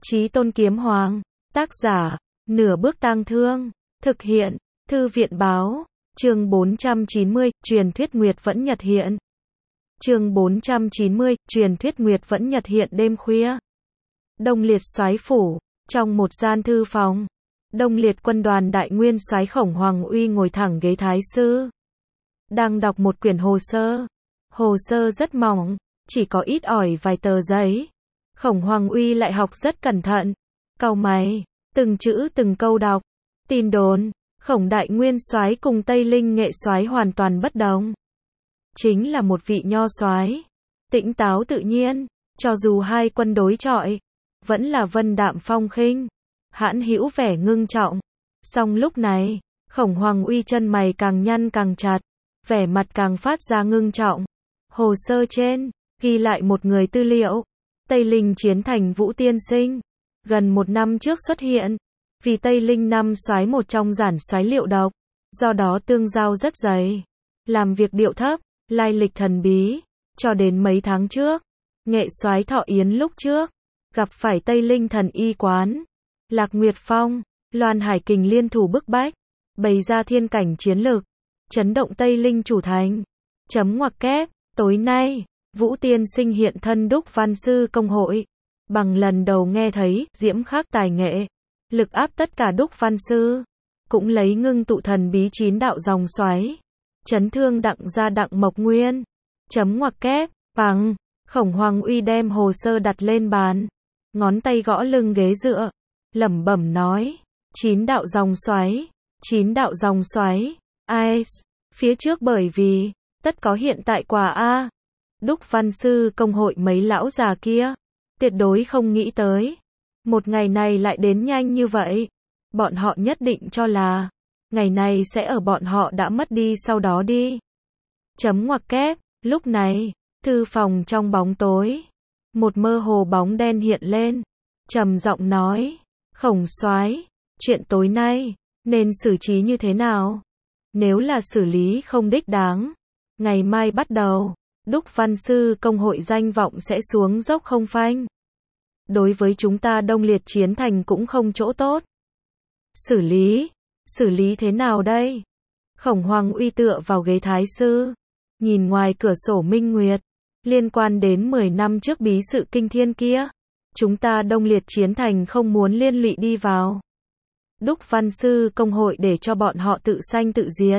Chí Tôn Kiếm Hoàng. Tác giả, Nửa Bước Tang Thương. Thực hiện, Thư viện Báo. Chương 490, truyền thuyết Nguyệt vẫn nhật hiện. Chương 490, truyền thuyết Nguyệt vẫn nhật hiện đêm khuya. Đông Liệt soái phủ, trong một gian thư phòng. Đông Liệt quân đoàn đại nguyên soái Khổng Hoàng Uy ngồi thẳng ghế thái sư. Đang đọc một quyển hồ sơ. Hồ sơ rất mỏng, chỉ có ít ỏi vài tờ giấy. Khổng Hoàng Uy lại học rất cẩn thận. Cau mày, từng chữ từng câu đọc. Tin đồn, Khổng đại nguyên soái cùng Tây Linh nghệ soái hoàn toàn bất đồng. Chính là một vị nho soái, tĩnh táo tự nhiên, cho dù hai quân đối chọi, vẫn là vân đạm phong khinh, hãn hữu vẻ ngưng trọng. Song lúc này, Khổng Hoàng Uy chân mày càng nhăn càng chặt, vẻ mặt càng phát ra ngưng trọng. Hồ sơ trên ghi lại một người tư liệu, Tây Linh chiến thành Vũ Tiên Sinh, gần một năm trước xuất hiện, vì Tây Linh năm soái một trong giản soái liệu độc, do đó tương giao rất dày, làm việc điệu thấp, lai lịch thần bí, cho đến mấy tháng trước, nghệ soái Thọ Yến lúc trước gặp phải Tây Linh thần y quán, Lạc Nguyệt Phong, Loan Hải Kình liên thủ bức bách, bày ra thiên cảnh chiến lược, chấn động Tây Linh chủ thành. Chấm ngoặc kép, tối nay, Vũ Tiên Sinh hiện thân Đúc Văn Sư công hội, bằng lần đầu nghe thấy diễm khắc tài nghệ, lực áp tất cả Đúc Văn Sư, cũng lấy ngưng tụ thần bí 9 đạo dòng xoáy, chấn thương đặng gia đặng Mộc Nguyên. Chấm ngoặc kép, bằng, Khổng Hoàng Uy đem hồ sơ đặt lên bàn, ngón tay gõ lưng ghế dựa, lẩm bẩm nói, 9 đạo dòng xoáy, 9 đạo dòng xoáy, phía trước bởi vì, tất có hiện tại quả a. Đúc Văn Sư công hội mấy lão già kia, tuyệt đối không nghĩ tới, một ngày này lại đến nhanh như vậy. Bọn họ nhất định cho là, ngày này sẽ ở bọn họ đã mất đi sau đó đi. Chấm ngoặc kép, lúc này, thư phòng trong bóng tối, một mơ hồ bóng đen hiện lên, trầm giọng nói, Khổng soái, chuyện tối nay, nên xử trí như thế nào? Nếu là xử lý không đích đáng, ngày mai bắt đầu, Đúc Văn Sư công hội danh vọng sẽ xuống dốc không phanh. Đối với chúng ta Đông Liệt chiến thành cũng không chỗ tốt. Xử lý thế nào đây? Khổng Hoàng Uy tựa vào ghế thái sư, nhìn ngoài cửa sổ minh nguyệt, liên quan đến 10 năm trước bí sự kinh thiên kia, chúng ta Đông Liệt chiến thành không muốn liên lụy đi vào. Đúc Văn Sư công hội để cho bọn họ tự sanh tự diệt.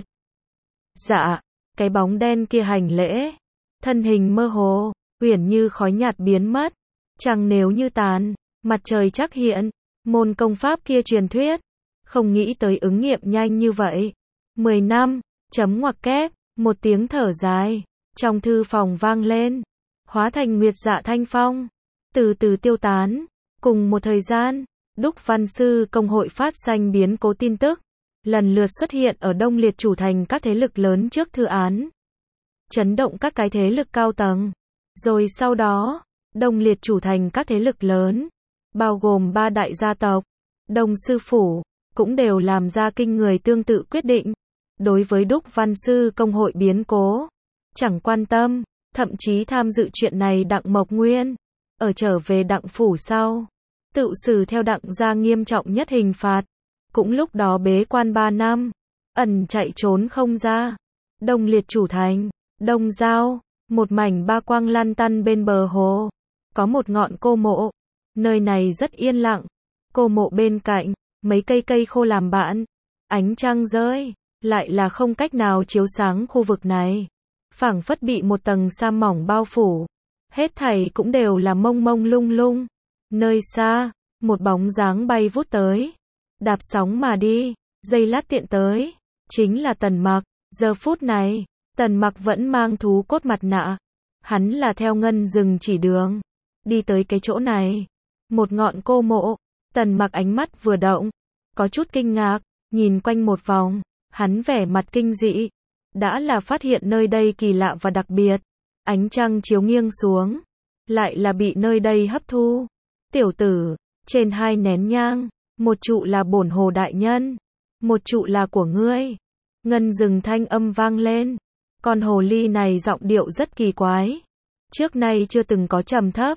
Dạ, cái bóng đen kia hành lễ, thân hình mơ hồ, uyển như khói nhạt biến mất, chẳng nếu như tàn, mặt trời chắc hiện, môn công pháp kia truyền thuyết, không nghĩ tới ứng nghiệm nhanh như vậy. 10 năm, chấm ngoặc kép, một tiếng thở dài, trong thư phòng vang lên, hóa thành nguyệt dạ thanh phong, từ từ tiêu tán. Cùng một thời gian, Đúc Văn Sư công hội phát sanh biến cố tin tức, lần lượt xuất hiện ở Đông Liệt chủ thành các thế lực lớn trước thư án, chấn động các cái thế lực cao tầng. Rồi sau đó, Đông Liệt chủ thành các thế lực lớn, bao gồm 3 đại gia tộc, Đông Sư Phủ, cũng đều làm ra kinh người tương tự quyết định. Đối với Đúc Văn Sư công hội biến cố, chẳng quan tâm, thậm chí tham dự chuyện này đặng Mộc Nguyên, ở trở về đặng phủ sau, tự xử theo đặng gia nghiêm trọng nhất hình phạt, cũng lúc đó bế quan 3 năm, ẩn chạy trốn không ra. Đông Liệt chủ thành, Đông Giao, một mảnh ba quang lan tăn bên bờ hồ, có một ngọn cô mộ, nơi này rất yên lặng, cô mộ bên cạnh, mấy cây khô làm bạn, ánh trăng rơi, lại là không cách nào chiếu sáng khu vực này, phảng phất bị một tầng sa mỏng bao phủ, hết thảy cũng đều là mông mông lung lung. Nơi xa, một bóng dáng bay vút tới, đạp sóng mà đi, giây lát tiện tới, chính là Tần Mặc. Giờ phút này, Tần Mặc vẫn mang thú cốt mặt nạ, hắn là theo ngân rừng chỉ đường, đi tới cái chỗ này, một ngọn cô mộ. Tần Mặc ánh mắt vừa động, có chút kinh ngạc, nhìn quanh một vòng, hắn vẻ mặt kinh dị, đã là phát hiện nơi đây kỳ lạ và đặc biệt, ánh trăng chiếu nghiêng xuống, lại là bị nơi đây hấp thu. Tiểu tử, trên 2 nén nhang, một trụ là bổn hồ đại nhân, một trụ là của ngươi. Ngân rừng thanh âm vang lên, con hồ ly này giọng điệu rất kỳ quái, trước nay chưa từng có trầm thấp,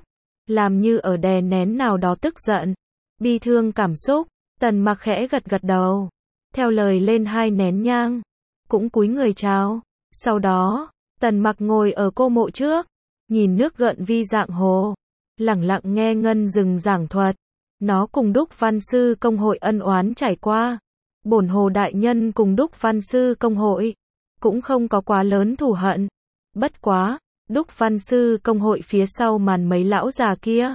làm như ở đè nén nào đó tức giận, bi thương cảm xúc. Tần Mặc khẽ gật gật đầu, theo lời lên 2 nén nhang, cũng cúi người chào. Sau đó, Tần Mặc ngồi ở cô mộ trước, nhìn nước gợn vi dạng hồ, lẳng lặng nghe Ngân Dừng giảng thuật. Nó cùng Đúc Văn Sư Công hội ân oán trải qua. Bổn Hồ đại nhân cùng Đúc Văn Sư Công hội cũng không có quá lớn thù hận. Bất quá, Đúc Văn Sư Công hội phía sau màn mấy lão già kia,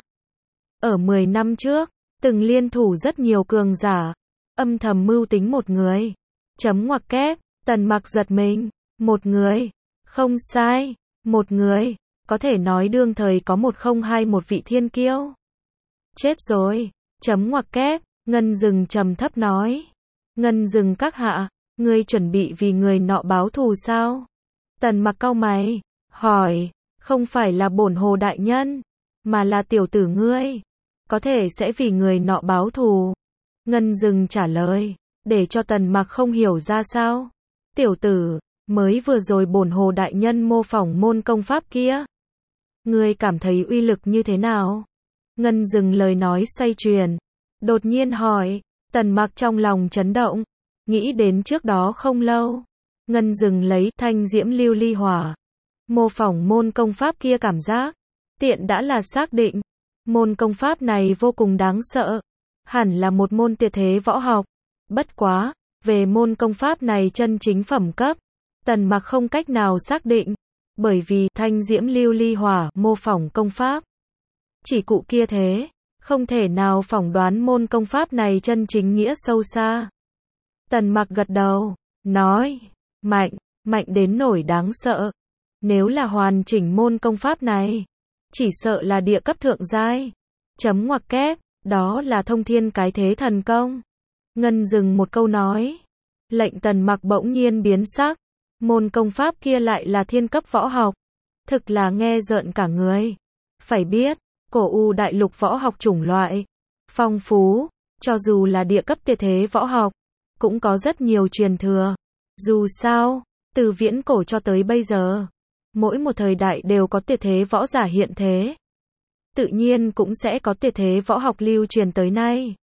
ở 10 năm trước, từng liên thủ rất nhiều cường giả, âm thầm mưu tính một người. Chấm ngoặc kép, Tần Mặc giật mình, một người, không sai, một người, có thể nói đương thời có một không hai một vị thiên kiêu. Chết rồi, chấm ngoặc kép, Ngân Dừng trầm thấp nói. Ngân Dừng các hạ, ngươi chuẩn bị vì người nọ báo thù sao? Tần Mặc cau mày, hỏi, không phải là bổn Hồ đại nhân, mà là tiểu tử ngươi, có thể sẽ vì người nọ báo thù. Ngân Dừng trả lời, để cho Tần Mặc không hiểu ra sao. Tiểu tử, mới vừa rồi bổn Hồ đại nhân mô phỏng môn công pháp kia, ngươi cảm thấy uy lực như thế nào? Ngân Dừng lời nói xoay chuyển, đột nhiên hỏi. Tần Mặc trong lòng chấn động, nghĩ đến trước đó không lâu, Ngân Dừng lấy thanh diễm lưu ly hỏa mô phỏng môn công pháp kia, cảm giác tiện đã là xác định môn công pháp này vô cùng đáng sợ, hẳn là một môn tuyệt thế võ học. Bất quá, về môn công pháp này chân chính phẩm cấp, Tần Mặc không cách nào xác định, bởi vì thanh diễm lưu ly hỏa mô phỏng công pháp chỉ cụ kia thế, không thể nào phỏng đoán môn công pháp này chân chính nghĩa sâu xa. Tần Mặc gật đầu, nói, mạnh, mạnh đến nỗi đáng sợ. Nếu là hoàn chỉnh môn công pháp này, chỉ sợ là địa cấp thượng giai. Chấm ngoặc kép, đó là thông thiên cái thế thần công. Ngân Dừng một câu nói, lệnh Tần Mặc bỗng nhiên biến sắc. Môn công pháp kia lại là thiên cấp võ học, thực là nghe rợn cả người. Phải biết, cổ U đại lục võ học chủng loại phong phú, cho dù là địa cấp tuyệt thế võ học, cũng có rất nhiều truyền thừa. Dù sao, từ viễn cổ cho tới bây giờ, mỗi một thời đại đều có tuyệt thế võ giả hiện thế, tự nhiên cũng sẽ có tuyệt thế võ học lưu truyền tới nay.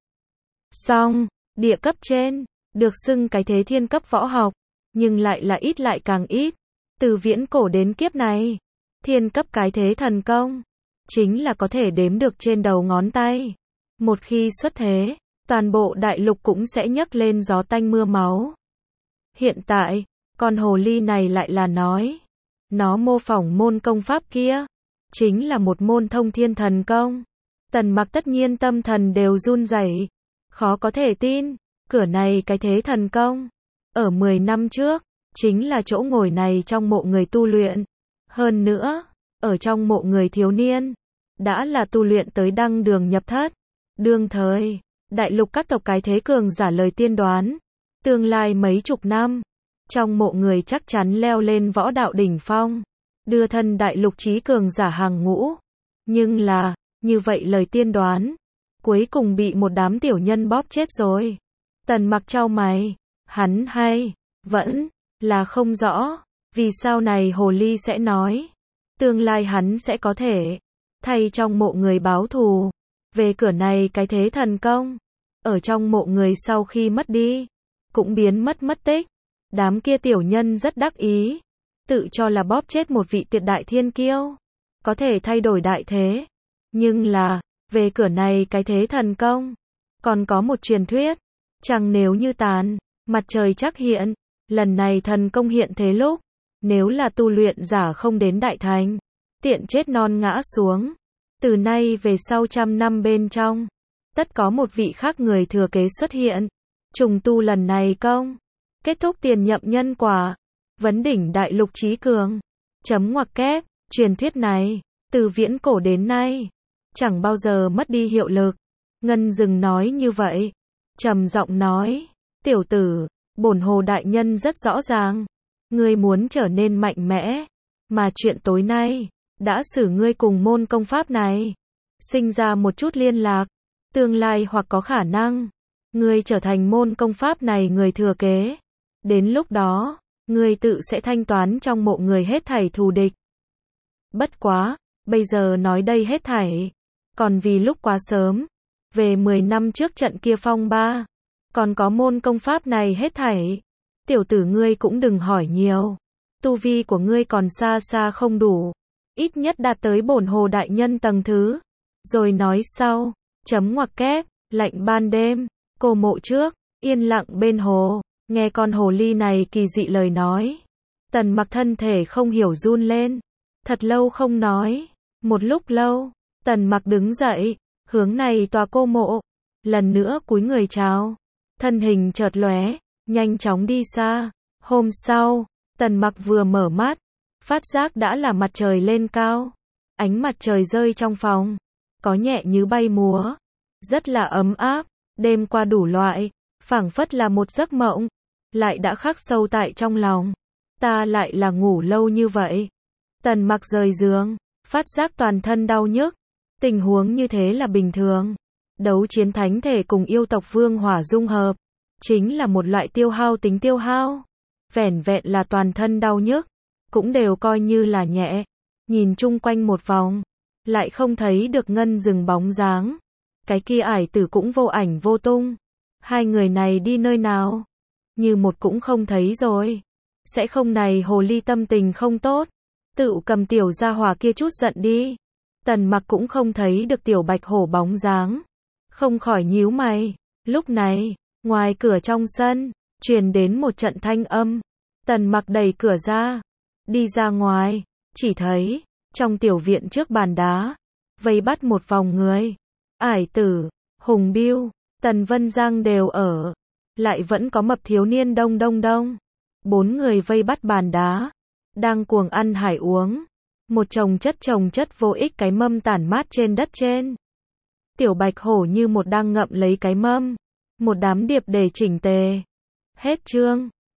Song, địa cấp trên, được xưng cái thế thiên cấp võ học, nhưng lại là ít lại càng ít. Từ viễn cổ đến kiếp này, thiên cấp cái thế thần công chính là có thể đếm được trên đầu ngón tay. Một khi xuất thế, toàn bộ đại lục cũng sẽ nhấc lên gió tanh mưa máu. Hiện tại, con hồ ly này lại là nói, nó mô phỏng môn công pháp kia, chính là một môn thông thiên thần công. Tần Mặc tất nhiên tâm thần đều run rẩy, khó có thể tin, cửa này cái thế thần công, ở 10 năm trước, chính là chỗ ngồi này trong mộ người tu luyện. Hơn nữa, ở trong mộ người thiếu niên, đã là tu luyện tới đăng đường nhập thất. Đương thời, đại lục các tộc cái thế cường giả lời tiên đoán, tương lai mấy chục năm, trong mộ người chắc chắn leo lên võ đạo đỉnh phong, đưa thân đại lục chí cường giả hàng ngũ. Nhưng là, như vậy lời tiên đoán, cuối cùng bị một đám tiểu nhân bóp chết rồi. Tần Mặc chau mày, hắn hay, vẫn là không rõ, vì sao này hồ ly sẽ nói, tương lai hắn sẽ có thể thay trong mộ người báo thù. Về cửa này cái thế thần công, ở trong mộ người sau khi mất đi, cũng biến mất tích. Đám kia tiểu nhân rất đắc ý, tự cho là bóp chết một vị tuyệt đại thiên kiêu, có thể thay đổi đại thế. Nhưng là, về cửa này cái thế thần công, còn có một truyền thuyết, chẳng nếu như tàn, mặt trời chắc hiện, lần này thần công hiện thế lúc, nếu là tu luyện giả không đến đại thành, tiện chết non ngã xuống. Từ nay về sau 100 năm bên trong, tất có một vị khác người thừa kế xuất hiện, trùng tu lần này công, kết thúc tiền nhậm nhân quả, vấn đỉnh đại lục chí cường. Chấm ngoặc kép, truyền thuyết này, từ viễn cổ đến nay, chẳng bao giờ mất đi hiệu lực. Ngân Dừng nói như vậy, trầm giọng nói, tiểu tử, bổn Hồ đại nhân rất rõ ràng, ngươi muốn trở nên mạnh mẽ, mà chuyện tối nay đã xử ngươi cùng môn công pháp này sinh ra một chút liên lạc, tương lai hoặc có khả năng ngươi trở thành môn công pháp này người thừa kế. Đến lúc đó, ngươi tự sẽ thanh toán trong mộ người hết thảy thù địch. Bất quá, bây giờ nói đây hết thảy, còn vì lúc quá sớm, về 10 năm trước trận kia phong ba, còn có môn công pháp này hết thảy. Tiểu tử ngươi cũng đừng hỏi nhiều, tu vi của ngươi còn xa xa không đủ, ít nhất đạt tới bổn hồ đại nhân tầng thứ. Rồi nói sau, chấm ngoặc kép, lạnh ban đêm, cô mộ trước, yên lặng bên hồ, nghe con hồ ly này kỳ dị lời nói. Tần Mặc thân thể không hiểu run lên, thật lâu không nói, một lúc lâu, Tần Mặc đứng dậy, hướng này tòa cô mộ, lần nữa cúi người chào, thân hình chợt lóe, nhanh chóng đi xa. Hôm sau, Tần Mặc vừa mở mắt, phát giác đã là mặt trời lên cao, ánh mặt trời rơi trong phòng, có nhẹ như bay múa, rất là ấm áp, đêm qua đủ loại, phảng phất là một giấc mộng, lại đã khắc sâu tại trong lòng. Ta lại là ngủ lâu như vậy. Tần Mặc rời giường, phát giác toàn thân đau nhức, tình huống như thế là bình thường. Đấu chiến thánh thể cùng yêu tộc vương hỏa dung hợp, chính là một loại tiêu hao tính tiêu hao. Vẻn vẹn là toàn thân đau nhức, cũng đều coi như là nhẹ. Nhìn chung quanh một vòng, lại không thấy được Ngân Dừng bóng dáng. Cái kia ải tử cũng vô ảnh vô tung. Hai người này đi nơi nào? Như một cũng không thấy rồi. Sẽ không này hồ ly tâm tình không tốt, tự cầm tiểu gia hỏa kia chút giận đi. Tần Mặc cũng không thấy được tiểu bạch hổ bóng dáng, không khỏi nhíu mày. Lúc này, ngoài cửa trong sân, truyền đến một trận thanh âm. Tần Mặc đẩy cửa ra, đi ra ngoài, chỉ thấy, trong tiểu viện trước bàn đá, vây bắt một vòng người. Ải tử, Hùng Biêu, Tần Vân Giang đều ở, lại vẫn có mập thiếu niên Đông Đông Đông. 4 người vây bắt bàn đá, đang cuồng ăn hải uống. Một chồng chất vô ích cái mâm tản mát trên đất trên. Tiểu bạch hổ như một đang ngậm lấy cái mâm. Một đám điệp để chỉnh tề. Hết chương.